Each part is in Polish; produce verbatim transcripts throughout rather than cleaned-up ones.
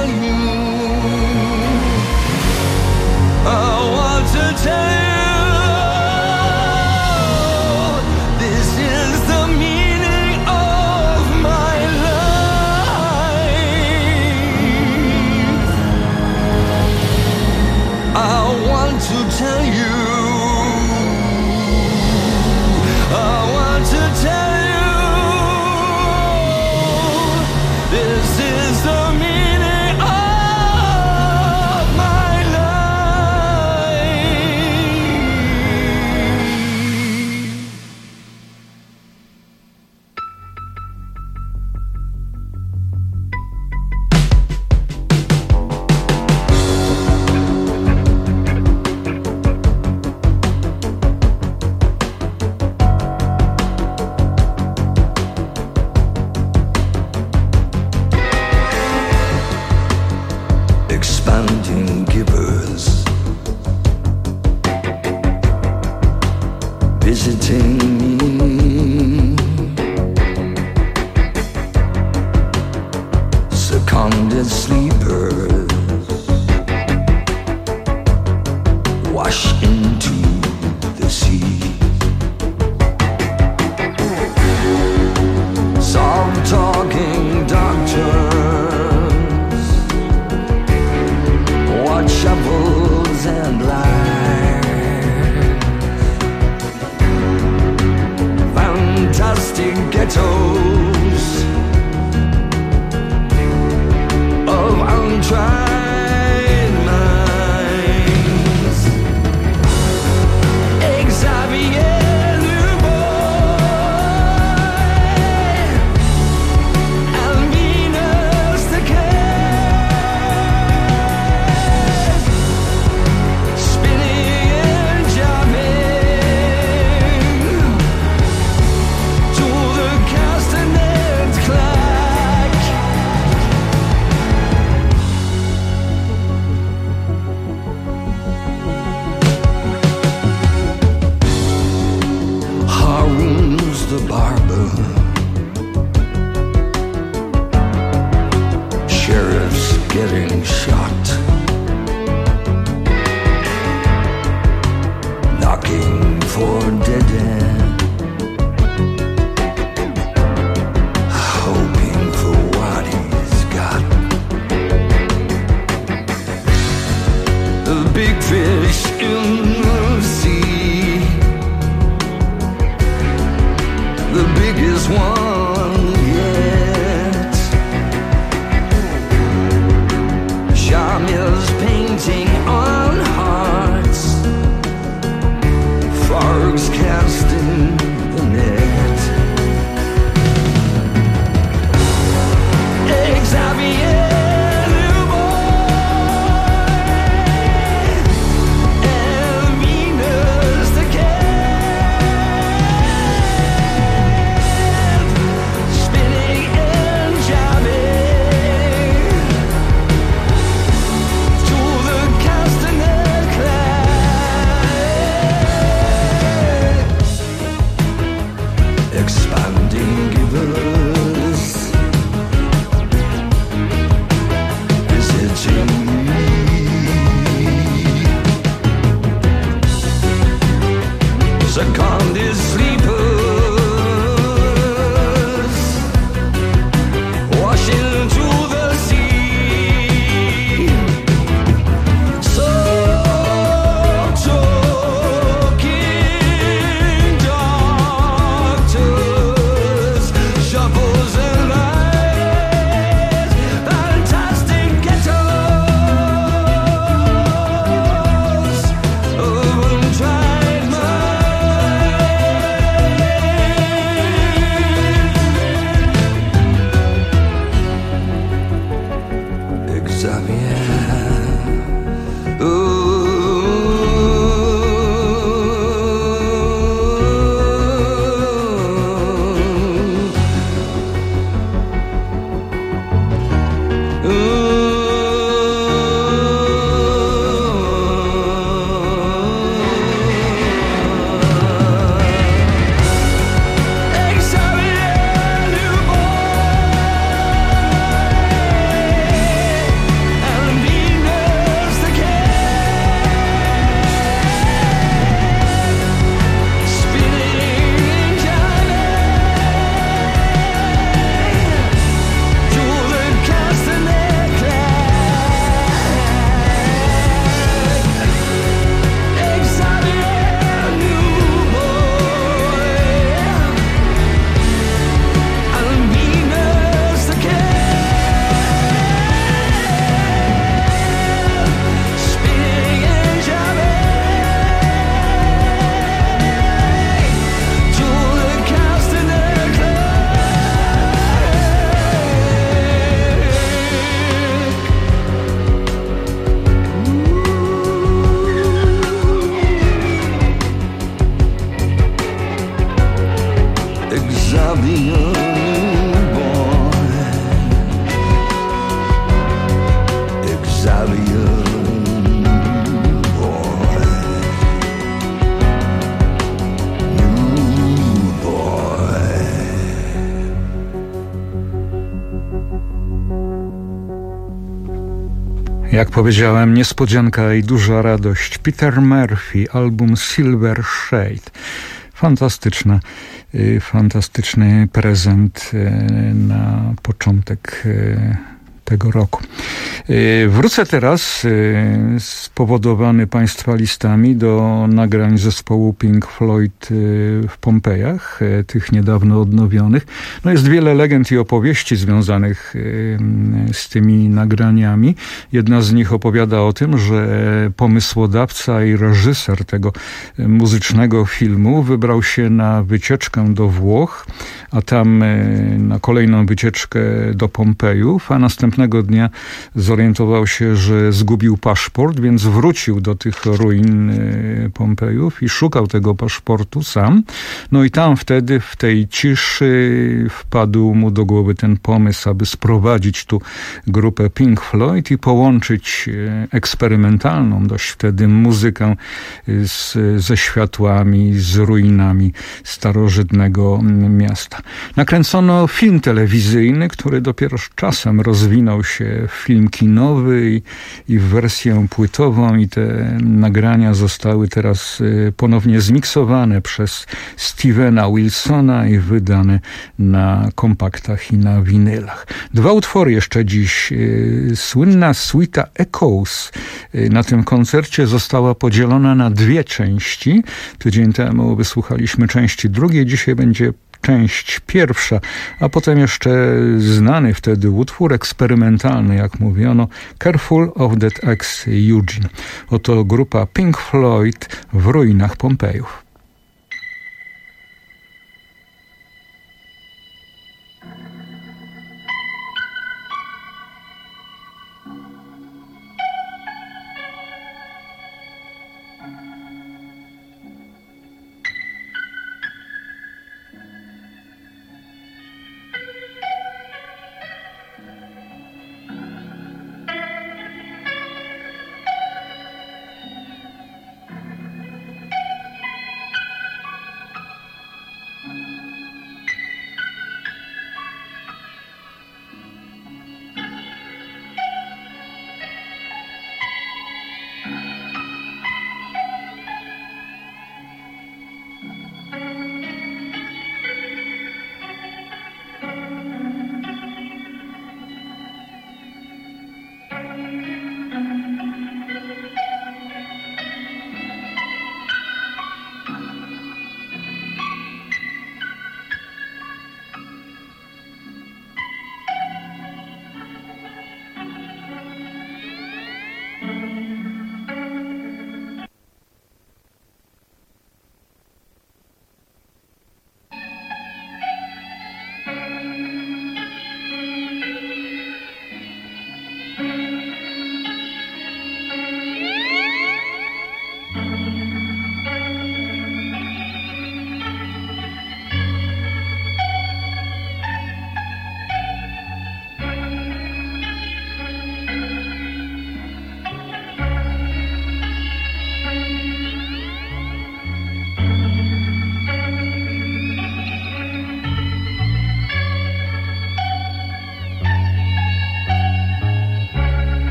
tell you, I want to tell you, this is the meaning of my life. I want to tell you, I want to tell you, this is the meaning of my life. Expanding givers, visiting me, seconded sleepers, wash into the sea. Soft talking doctors, what shovels and lines, fantastic ghettos of untried minds. Xavier Luboy and Venus the Cat, spinning and jamming to the castanets clack. Harun's the barber, sheriff's getting shot, knocking for dead end, hoping for what he's got. The big fish in the sea, the biggest one yet. Shamil's painting on hearts, frogs casting the net. Xavier Luboy and Venus the Cat, spinning and jamming to the castanet clack. Expanding givers, visiting me, seconded sleepers, washing to the sea. So talking doctors, shovels and lights, fantastic ghettos of untried minds. Xavier, ooh. Xavier Luboy Jak powiedziałem, niespodzianka i duża radość. Peter Murphy, album Silver Shade. Fantastyczna, fantastyczny prezent na początek tego roku. Wrócę teraz, spowodowany Państwa listami, do nagrań zespołu Pink Floyd w Pompejach, tych niedawno odnowionych. No jest wiele legend i opowieści związanych z tymi nagraniami. Jedna z nich opowiada o tym, że pomysłodawca i reżyser tego muzycznego filmu wybrał się na wycieczkę do Włoch, a tam na kolejną wycieczkę do Pompejów, a następnego dnia zorientował się, że zgubił paszport, więc wrócił do tych ruin Pompejów i szukał tego paszportu sam. No i tam wtedy, w tej ciszy, wpadł mu do głowy ten pomysł, aby sprowadzić tu grupę Pink Floyd i połączyć eksperymentalną dość wtedy muzykę z, ze światłami, z ruinami starożytnego miasta. Nakręcono film telewizyjny, który dopiero z czasem rozwinął się w film kinowy i, i w wersję płytową, i te nagrania zostały teraz ponownie zmiksowane przez Stevena Wilsona i wydane na kompaktach i na winylach. Dwa utwory jeszcze dziś. Słynna suita Echoes na tym koncercie została podzielona na dwie części. Tydzień temu wysłuchaliśmy części drugiej, dzisiaj będzie część pierwsza, a potem jeszcze znany wtedy utwór eksperymentalny, jak mówiono, Careful of that Ex Eugene. Oto grupa Pink Floyd w ruinach Pompejów.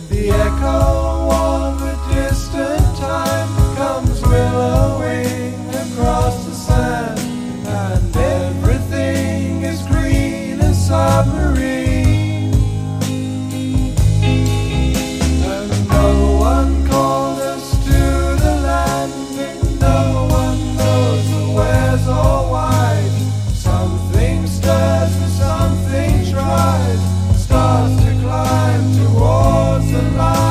The echo of a distant time comes willowing across the sand, and everything is green and submarine. And no one called us to the land, and no one knows the where's or why. Something stirs and something tries, starts to climb towards the light.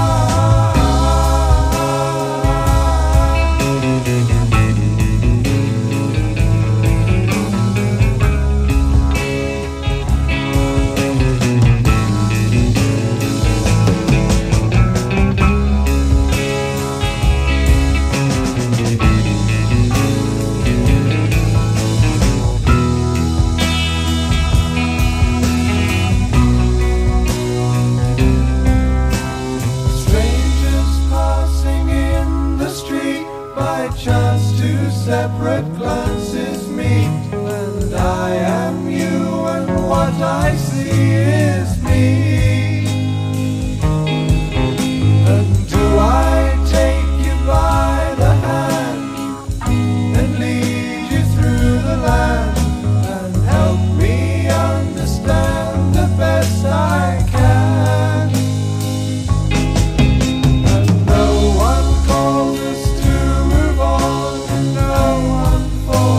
Separate glances meet, and I am you, and what I see is me. And do I take you by the hand and lead you through the land and help me understand the best I can? And no one calls us to move on, no one for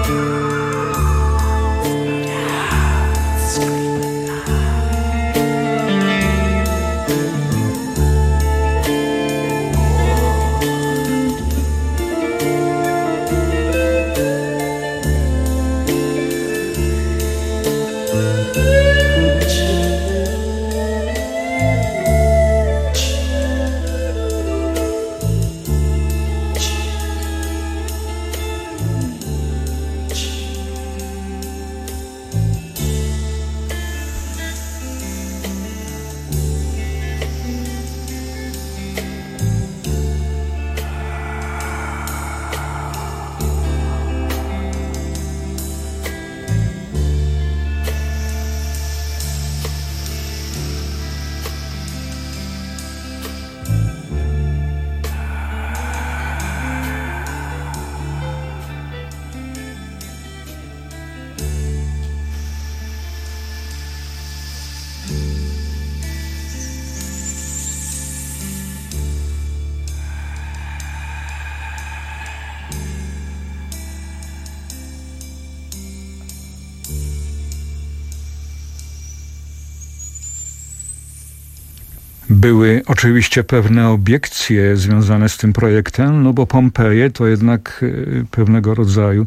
Były oczywiście pewne obiekcje związane z tym projektem, no bo Pompeje to jednak pewnego rodzaju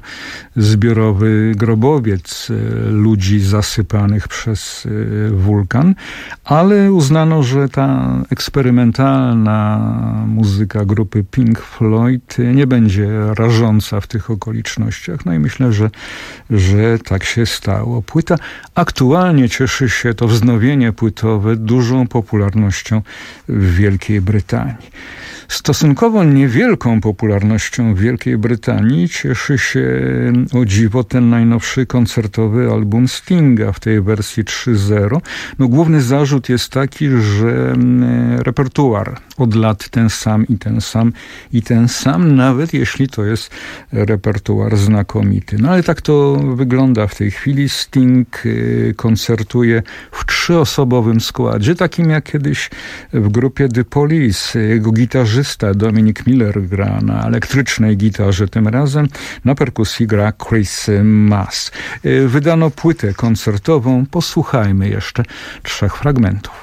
zbiorowy grobowiec ludzi zasypanych przez wulkan, ale uznano, że ta eksperymentalna muzyka grupy Pink Floyd nie będzie rażąca w tych okolicznościach. No i myślę, że, że tak się stało. Płyta aktualnie cieszy się, to wznowienie płytowe, dużą popularnością w Wielkiej Brytanii. Stosunkowo niewielką popularnością w Wielkiej Brytanii cieszy się o dziwo ten najnowszy koncertowy album Stinga w tej wersji trzy zero. No, główny zarzut jest taki, że repertuar od lat ten sam i ten sam i ten sam, nawet jeśli to jest repertuar znakomity. No ale tak to wygląda w tej chwili. Sting koncertuje w trzyosobowym składzie, takim jak kiedyś w grupie The Police. Jego gitarzysta Dominic Miller gra na elektrycznej gitarze, tym razem na perkusji gra Chris Mass. Wydano płytę koncertową, posłuchajmy jeszcze trzech fragmentów.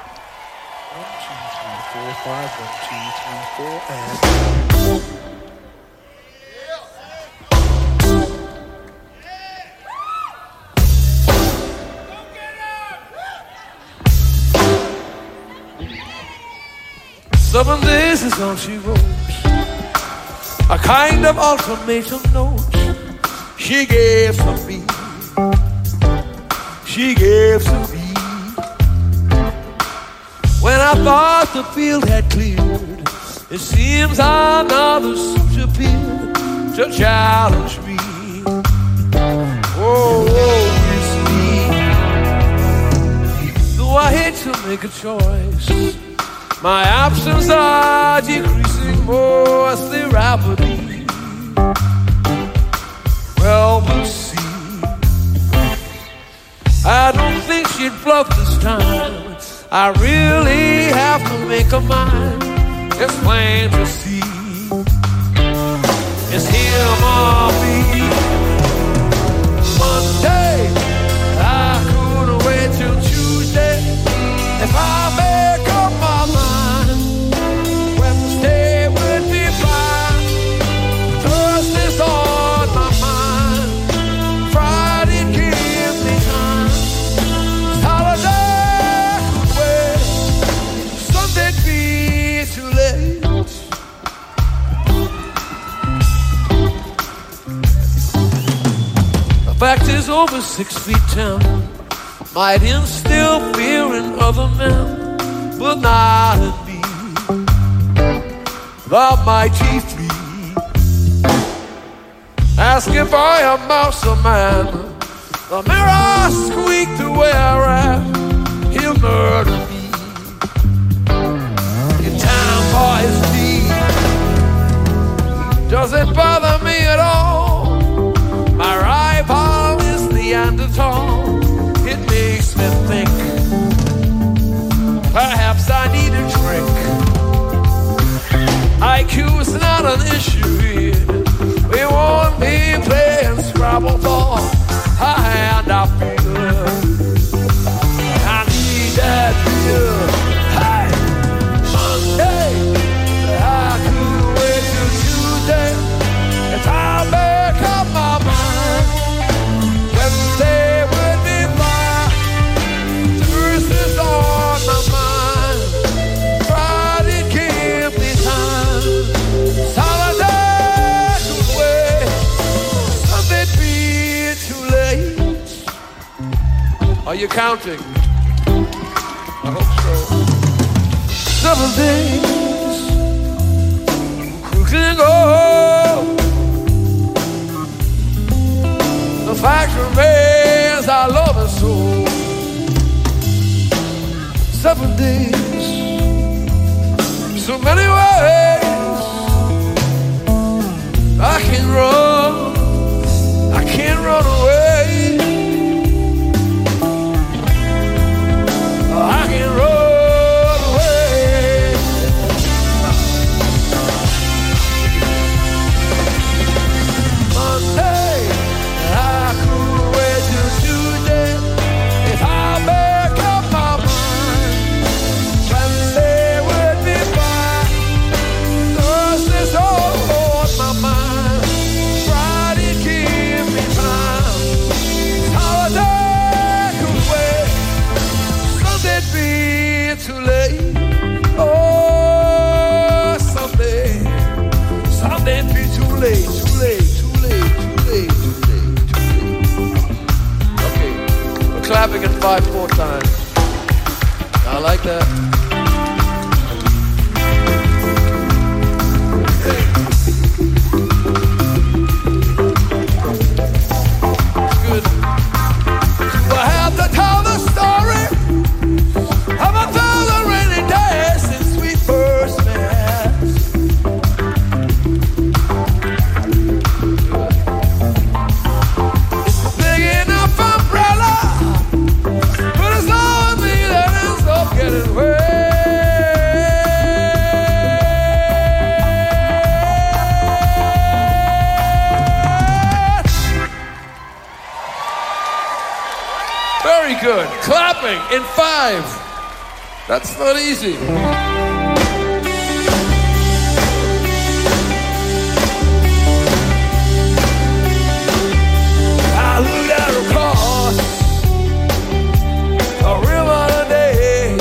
Seven days is all she wrote, a kind of ultimatum note she gave to me, she gave to me. When I thought the field had cleared, it seems another suit appeared to challenge me. Oh, oh, it's me. Though I hate to make a choice, my options are decreasing mostly rapidly. Well, we'll see. I don't think she'd bluff this time. I really have to make a mind. It's plain to see. It's him or me. Monday, I couldn't wait till Tuesday. If I make up my mind, Wednesday would be fine. Thursday's on my mind. Friday gives me time. Holiday could wait. Sunday'd be too late. The fact is, over six feet ten might instill fear in other men, but not in me. The mighty three, asking for a mouse a man. The mirror squeaked to where at he'll murder me. In time for his deed, does it bother me at all? My rival is Neanderthal. It makes me think perhaps I need a drink. I Q is not an issue here. We won't be playing Scrabble for Are you counting? I hope so. Seven days quickly go. The fact remains I love her so. Seven days, so many ways. I can't run, I can't run away. I can't run away. Monday, I could wait till Tuesday if I make up my mind. Wednesday would be fine. Thursday's all on my mind. Friday give me time. Holiday could wait. Sunday'd be too late. Oh, Sunday, Sunday'd be too late, too late, too late, too late, too late, too late. Okay, we're clapping in five more times. I like that. Good. Do I have to tell the story of a thousand rainy days since we first met? It's a big enough umbrella, but it's all me that ends up getting wet. Very good. Clapping in five. That's not easy. I looked out across a river today.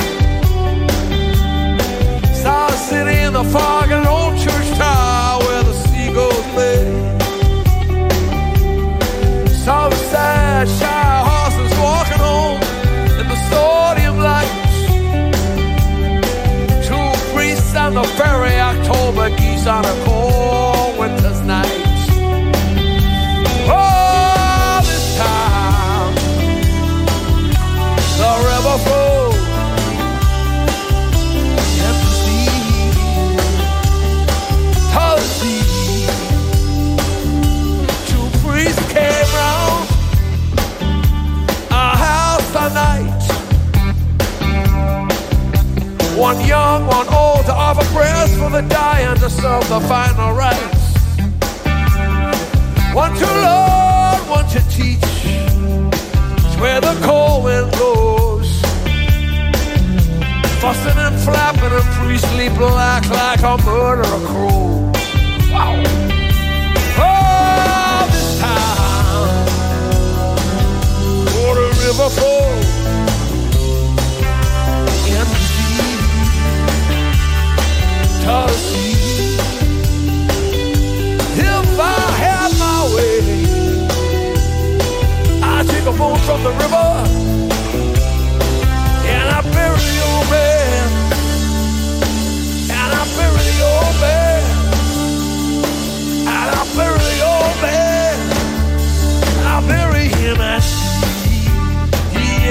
Saw a city in the fog and an old church tower where the seagulls play. Saw the sad, shy horses walking home in the sodium lights. Two priests on the ferry, October geese on a cold winter's night. Oh, this time the river flows empty sea, to the sea. Two priests came round our house a night. One young, one old, to offer prayers for the dying, to serve the final rites. One to learn, one to teach. It's where the cold wind blows, fussing and flapping and priestly black like a murderer crow. Wow. Oh, this time, oh, the river flows empty sea, to the sea. If I had my way, I'd take a boat from the river and I bury the old man, and I bury the old man, and I bury the old man, I bury him at sea.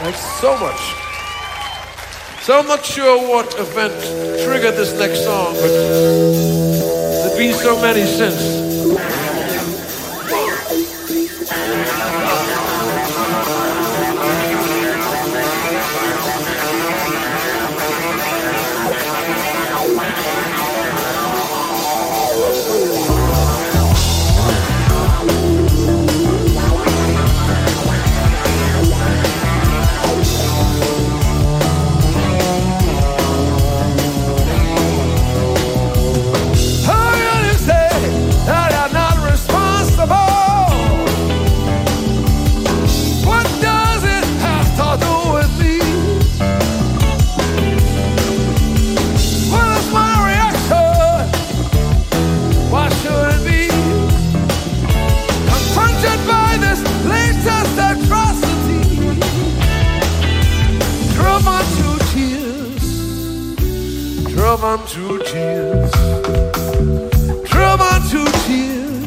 Thanks so much. So I'm not sure what event triggered this next song, but there've been so many since. Drove on to tears, drove on to tears.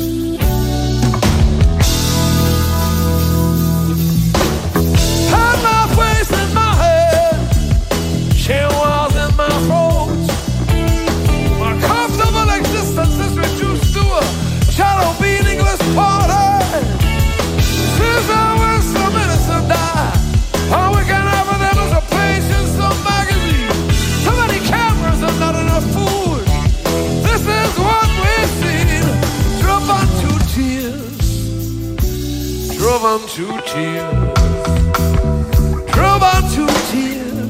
Had my face in my head, share walls in my throat. My comfortable existence is reduced to a shallow meaningless party. Since I was some innocent die, all we can have for them is a page in some magazine. So many cameras and not enough food. This is what we've seen. Drove on to tears. Drove on to tears. Drove on to tears.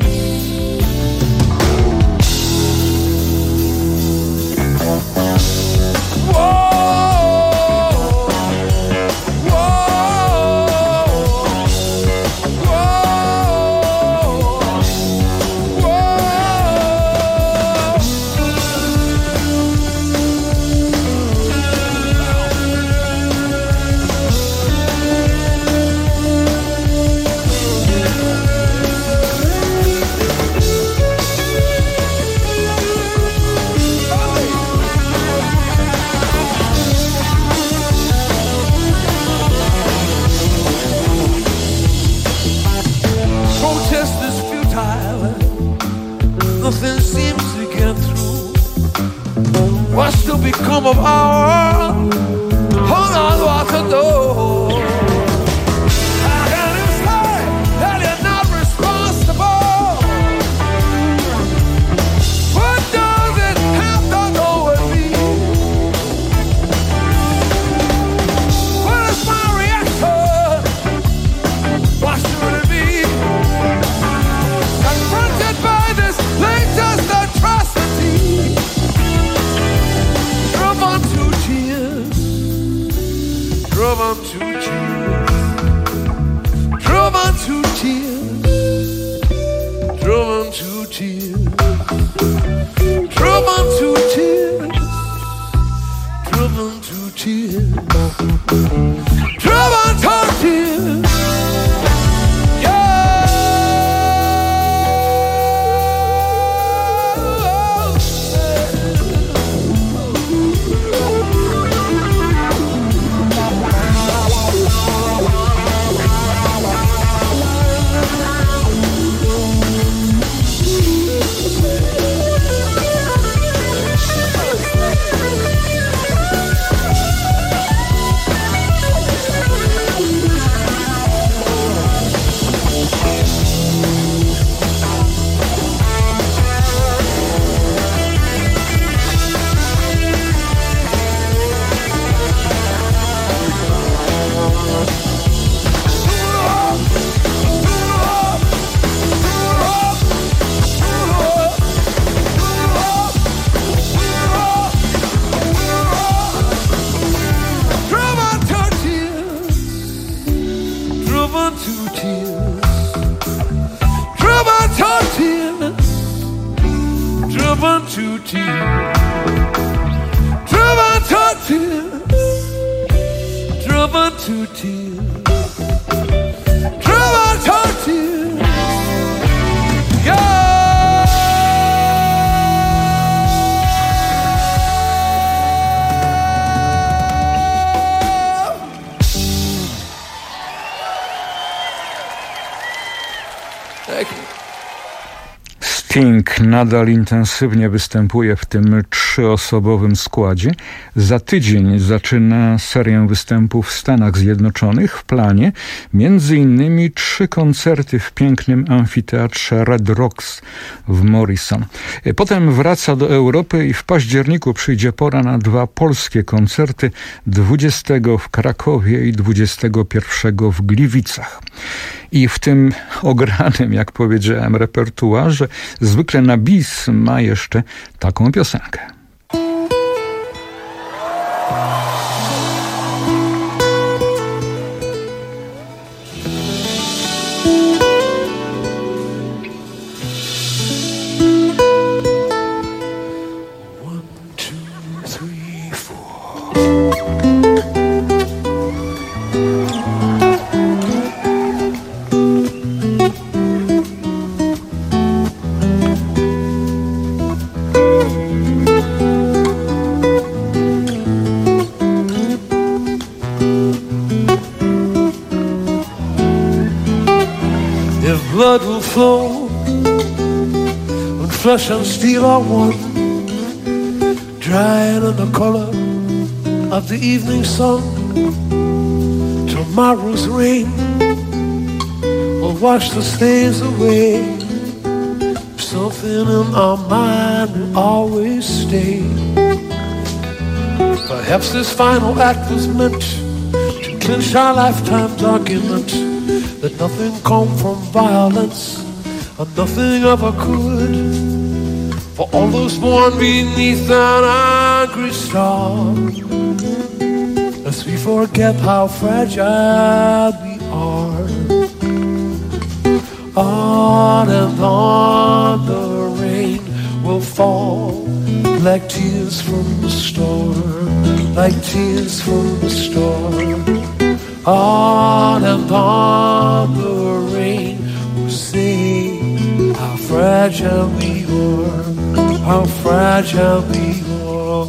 Whoa. Nothing seems to get through. What's to become of our world? Hold on, what to do? How can you say that you're not responsible? What does it have to do with me? What is my reaction? What should it be? Confronted by this latest atrocity, drove on to tears, drove on to tears, drove on to tears, drove on to tears, drove on to tears, drove on to tears, drove on to tears. Sting nadal intensywnie występuje w tym trzyosobowym składzie. Za tydzień zaczyna serię występów w Stanach Zjednoczonych. W planie między innymi trzy koncerty w pięknym amfiteatrze Red Rocks w Morrison. Potem wraca do Europy i w październiku przyjdzie pora na dwa polskie koncerty, dwudziestego w Krakowie i dwudziestego pierwszego w Gliwicach. I w tym ogranym, jak powiedziałem, repertuarze zwykle na bis ma jeszcze taką piosenkę. Blood will flow when flesh and steel are one, drying in the color of the evening sun. Tomorrow's rain will wash the stains away. Something in our mind will always stay. Perhaps this final act was meant to clinch our lifetime's argument that nothing come from violence, and nothing ever could. For all those born beneath an angry star, lest we forget how fragile we are. On and on the rain will fall like tears from the storm, like tears from the storm. On and on the rain will say how fragile we are, how fragile we are.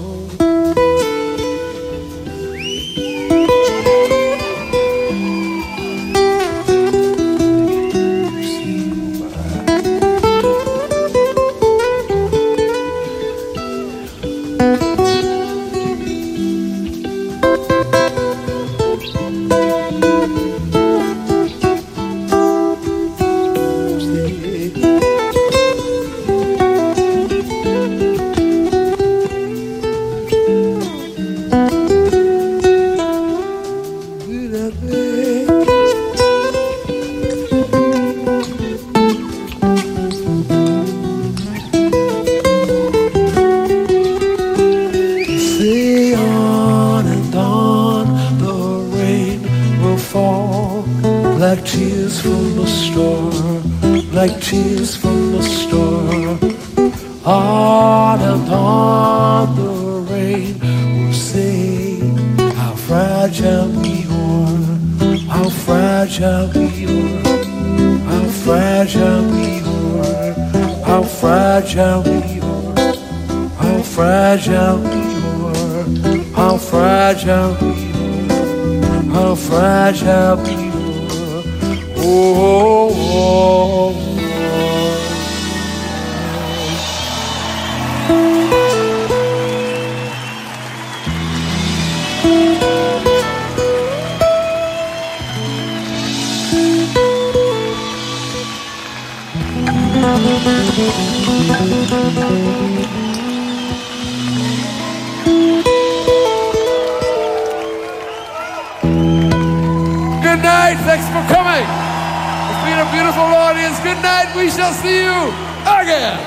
Good night, thanks for coming. It's been a beautiful audience. Good night, we shall see you again.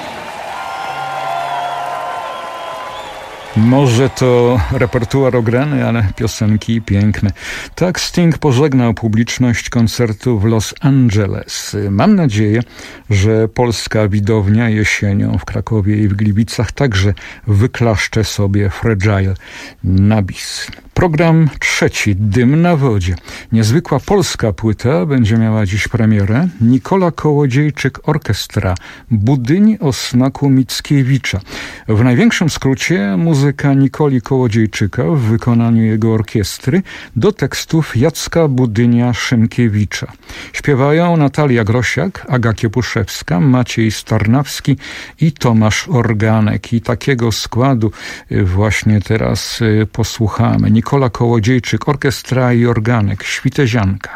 Może to repertuar ograny, ale piosenki piękne. Tak Sting pożegnał publiczność koncertu w Los Angeles. Mam nadzieję, że polska widownia jesienią w Krakowie i w Gliwicach także wyklaszcze sobie Fragile na bis. Program trzeci, Dym na wodzie. Niezwykła polska płyta będzie miała dziś premierę. Nikola Kołodziejczyk Orkiestra. Budyń o smaku Mickiewicza. W największym skrócie muzyka Nikoli Kołodziejczyka w wykonaniu jego orkiestry do tekstów Jacka Budynia-Szymkiewicza. Śpiewają Natalia Grosiak, Aga Kiepuszewska, Maciej Starnawski i Tomasz Organek. I takiego składu właśnie teraz posłuchamy. Nikola Kołodziejczyk, orkiestra i organek, Świtezianka.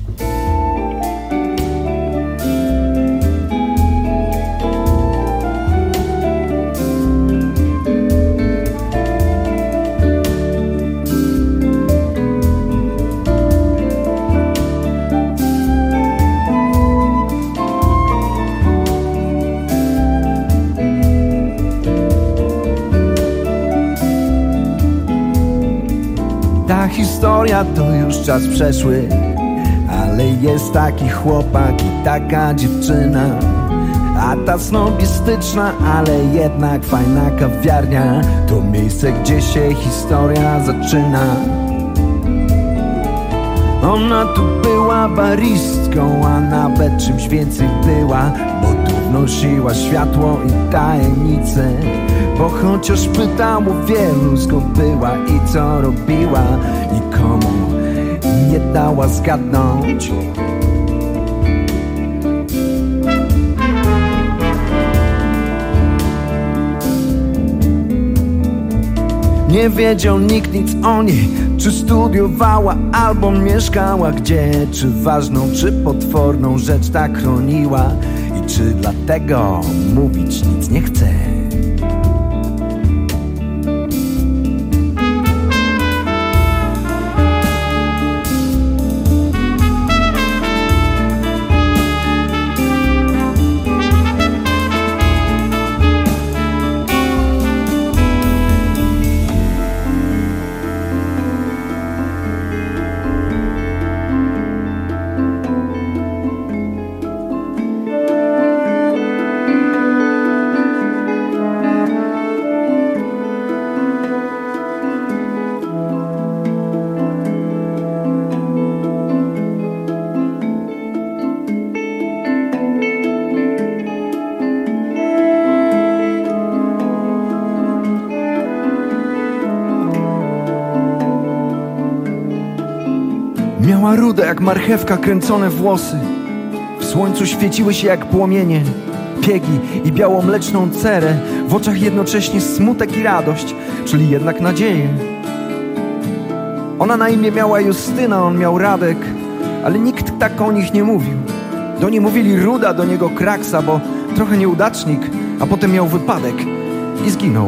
Ta historia to już czas przeszły, ale jest taki chłopak i taka dziewczyna. A ta snobistyczna, ale jednak fajna kawiarnia to miejsce, gdzie się historia zaczyna. Ona tu była baristką, a nawet czymś więcej była, bo tu wnosiła światło i tajemnice. Bo chociaż pytało wielu, skąd była i co robiła, nikomu nie dała zgadnąć. Nie wiedział nikt nic o niej, czy studiowała albo mieszkała gdzie, czy ważną, czy potworną rzecz tak chroniła i czy dlatego mówić nic nie chce. Miała rude jak marchewka kręcone włosy. W słońcu świeciły się jak płomienie piegi i białomleczną cerę. W oczach jednocześnie smutek i radość, czyli jednak nadzieję. Ona na imię miała Justyna, on miał Radek, ale nikt tak o nich nie mówił. Do niej mówili Ruda, do niego Kraksa, bo trochę nieudacznik, a potem miał wypadek i zginął.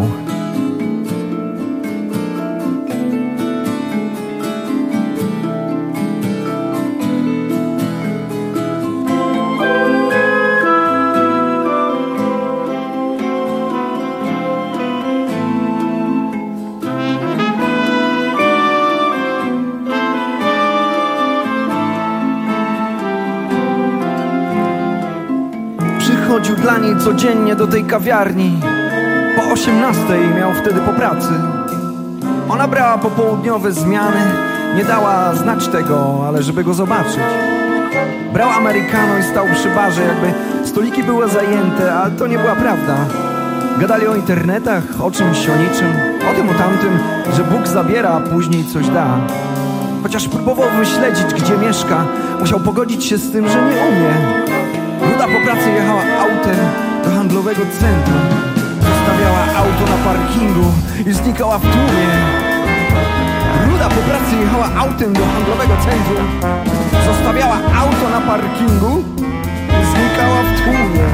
Chodził dla niej codziennie do tej kawiarni. Po osiemnastej miał wtedy po pracy. Ona brała popołudniowe zmiany. Nie dała znać tego, ale żeby go zobaczyć. Brał americano i stał przy barze, jakby stoliki były zajęte, ale to nie była prawda. Gadali o internetach, o czymś, o niczym, o tym, o tamtym, że Bóg zabiera, a później coś da. Chociaż próbował wyśledzić, gdzie mieszka, musiał pogodzić się z tym, że nie umie. Ruda po pracy jechała autem do handlowego centrum. Zostawiała auto na parkingu i znikała w tłumie. Ruda po pracy jechała autem do handlowego centrum. Zostawiała auto na parkingu i znikała w tłumie.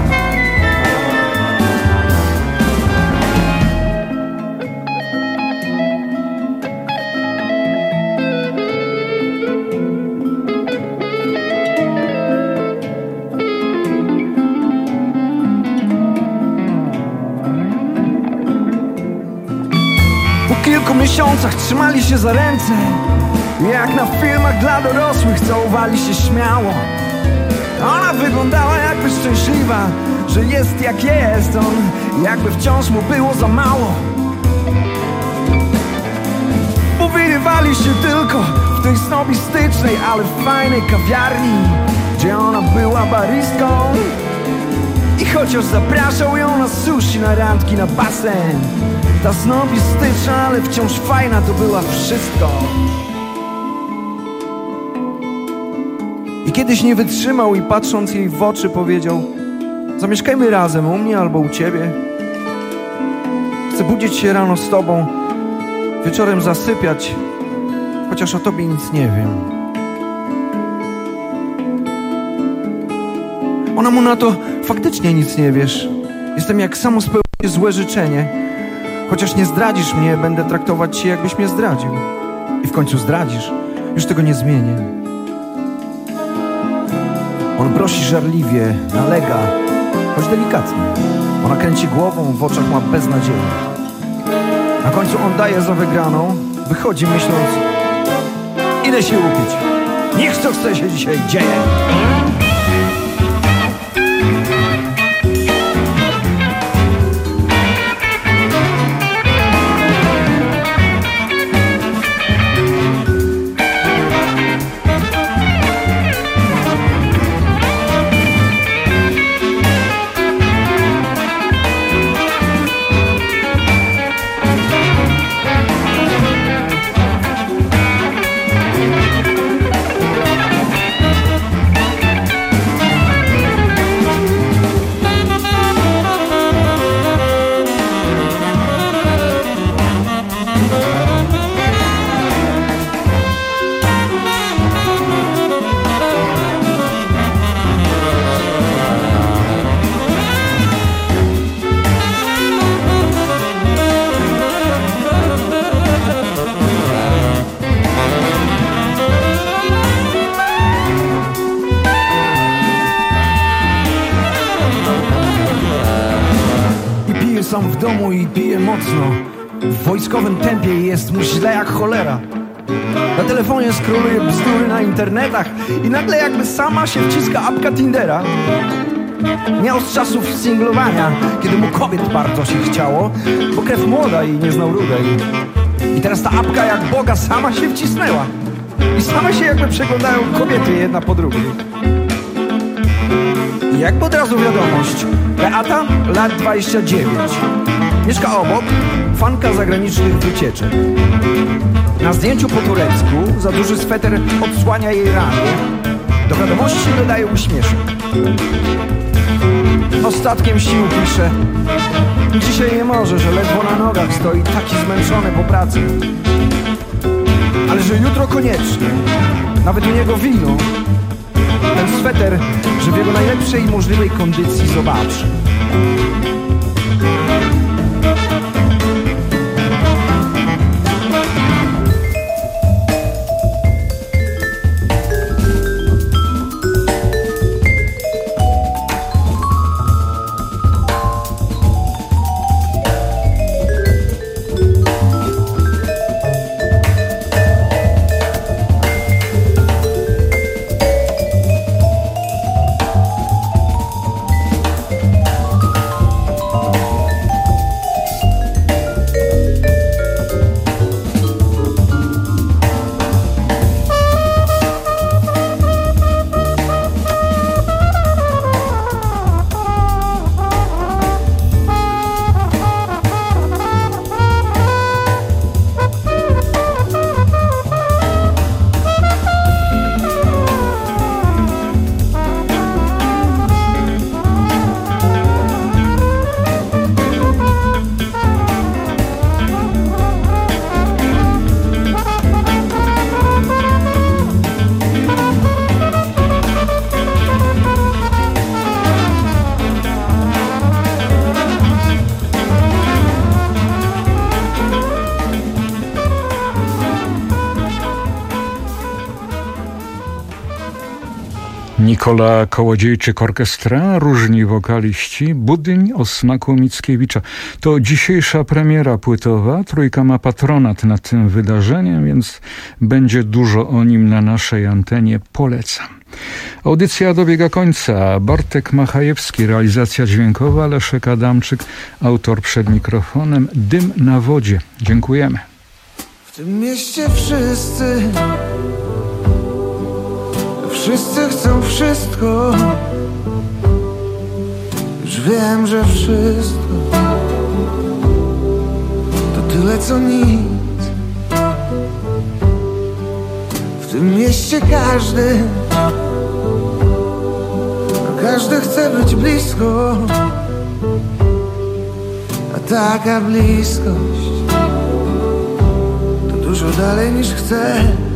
Po kilku miesiącach trzymali się za ręce. Jak na filmach dla dorosłych całowali się śmiało. Ona wyglądała jakby szczęśliwa, że jest jak jest. On jakby wciąż mu było za mało. Po Powyrywali się tylko w tej snobistycznej, ale fajnej kawiarni, gdzie ona była baristką. I chociaż zapraszał ją na sushi, na randki, na basen, ta snobistyczna, ale wciąż fajna to była wszystko. I kiedyś nie wytrzymał i patrząc jej w oczy powiedział: zamieszkajmy razem, u mnie albo u ciebie. Chcę budzić się rano z tobą, wieczorem zasypiać, chociaż o tobie nic nie wiem. Ona mu na to: faktycznie nic nie wiesz. Jestem jak samo spełnienie złe życzenie. Chociaż nie zdradzisz mnie, będę traktować cię, jakbyś mnie zdradził. I w końcu zdradzisz. Już tego nie zmienię. On prosi żarliwie, nalega, choć delikatnie. Ona kręci głową, w oczach ma beznadzieję. Na końcu on daje za wygraną, wychodzi myśląc: idę się upić. Niech co chce się dzisiaj dzieje. Sam w domu i pije mocno. W wojskowym tempie jest mu źle jak cholera. Na telefonie skroluje bzdury na internetach i nagle jakby sama się wciska apka Tindera. Miał z czasów singlowania, kiedy mu kobiet bardzo się chciało, bo krew młoda i nie znał rudej. I teraz ta apka jak Boga sama się wcisnęła. I same się jakby przeglądają kobiety jedna po drugiej. I jakby od razu wiadomość: Beata, lat dwadzieścia dziewięć. Mieszka obok, fanka zagranicznych wycieczek. Na zdjęciu po turecku za duży sweter odsłania jej ramię. Do wiadomości dodaje uśmieszek. Ostatkiem sił pisze: dzisiaj nie może, że ledwo na nogach stoi, taki zmęczony po pracy. Ale że jutro koniecznie, nawet u niego wino. Ten sweter, że w jego najlepszej możliwej kondycji zobaczy. Nikola Kołodziejczyk Orkiestra, różni wokaliści, Budyń o smaku Mickiewicza. To dzisiejsza premiera płytowa. Trójka ma patronat nad tym wydarzeniem, więc będzie dużo o nim na naszej antenie. Polecam. Audycja dobiega końca. Bartek Machajewski, realizacja dźwiękowa, Leszek Adamczyk, autor przed mikrofonem. Dym na wodzie. Dziękujemy. tym mieście wszyscy, wszyscy chcą wszystko. Już wiem, że wszystko to tyle co nic. W tym mieście każdy, każdy chce być blisko, a taka bliskość to dużo dalej niż chcę.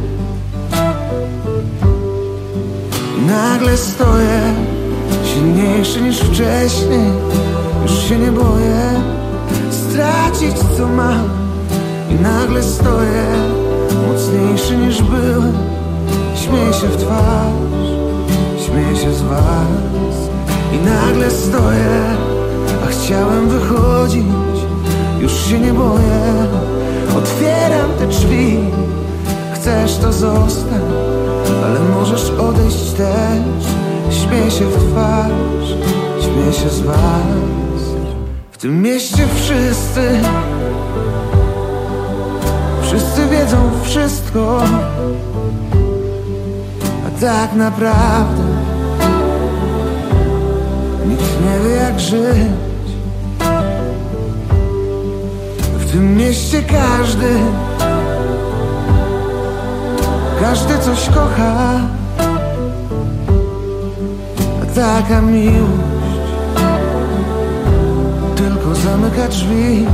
I nagle stoję silniejszy niż wcześniej. Już się nie boję stracić co mam. I nagle stoję mocniejszy niż byłem. Śmieję się w twarz, śmieję się z was. I nagle stoję, a chciałem wychodzić. Już się nie boję, otwieram te drzwi. Chcesz to zostań, ale możesz odejść też. Śmieję się w twarz, śmieję się z was. W tym mieście wszyscy, wszyscy wiedzą wszystko, a tak naprawdę nikt nie wie jak żyć. W tym mieście każdy, każdy coś kocha, a taka miłość tylko zamyka drzwi.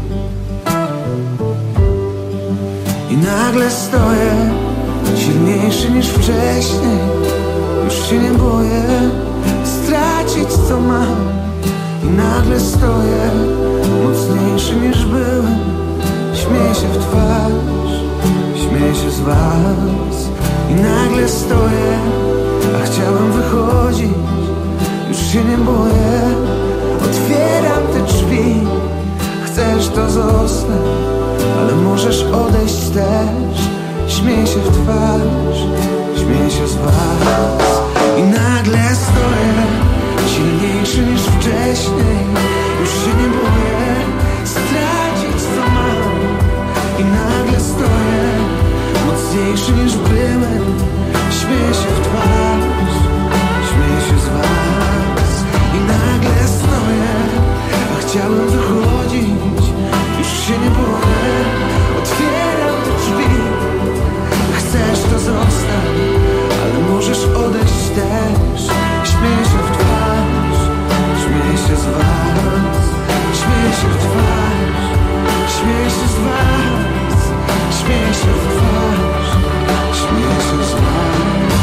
I nagle stoję silniejszy niż wcześniej. Już się nie boję stracić co mam. I nagle stoję mocniejszy niż byłem. Śmieję się w twarz, śmieję się z was. I nagle stoję, a chciałem wychodzić. Już się nie boję, otwieram te drzwi. Chcesz to zostań, ale możesz odejść też. Śmieję się w twarz, śmieję się z was. I nagle stoję silniejszy niż wcześniej. Już się nie boję stracić co mam. I nagle stoję mocniejszy niż byłem. Śmieję się w twarz, śmieję się z was. I nagle stoję, a chciałem wychodzić. Już się nie boję, otwieram te drzwi. Chcesz to zostań, ale możesz odejść też. Śmieję się w twarz, śmieję się z was. Śmieję się w twarz, śmieję się z was. Śmieję się w twarz, śmieję się z was.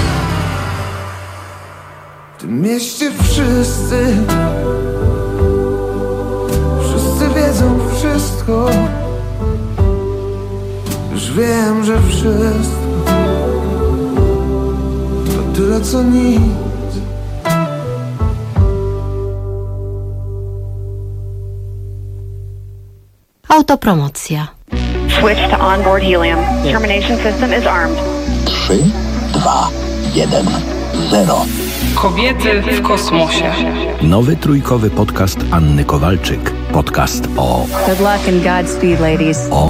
W tym mieście wszyscy, wszyscy wiedzą wszystko. Już wiem, że wszystko to tyle co nic. Autopromocja. Switch to onboard helium. Termination system is armed. trzy, dwa, jeden, zero. Kobiety w kosmosie. Nowy trójkowy podcast Anny Kowalczyk. Podcast o... Good luck and Godspeed, ladies. O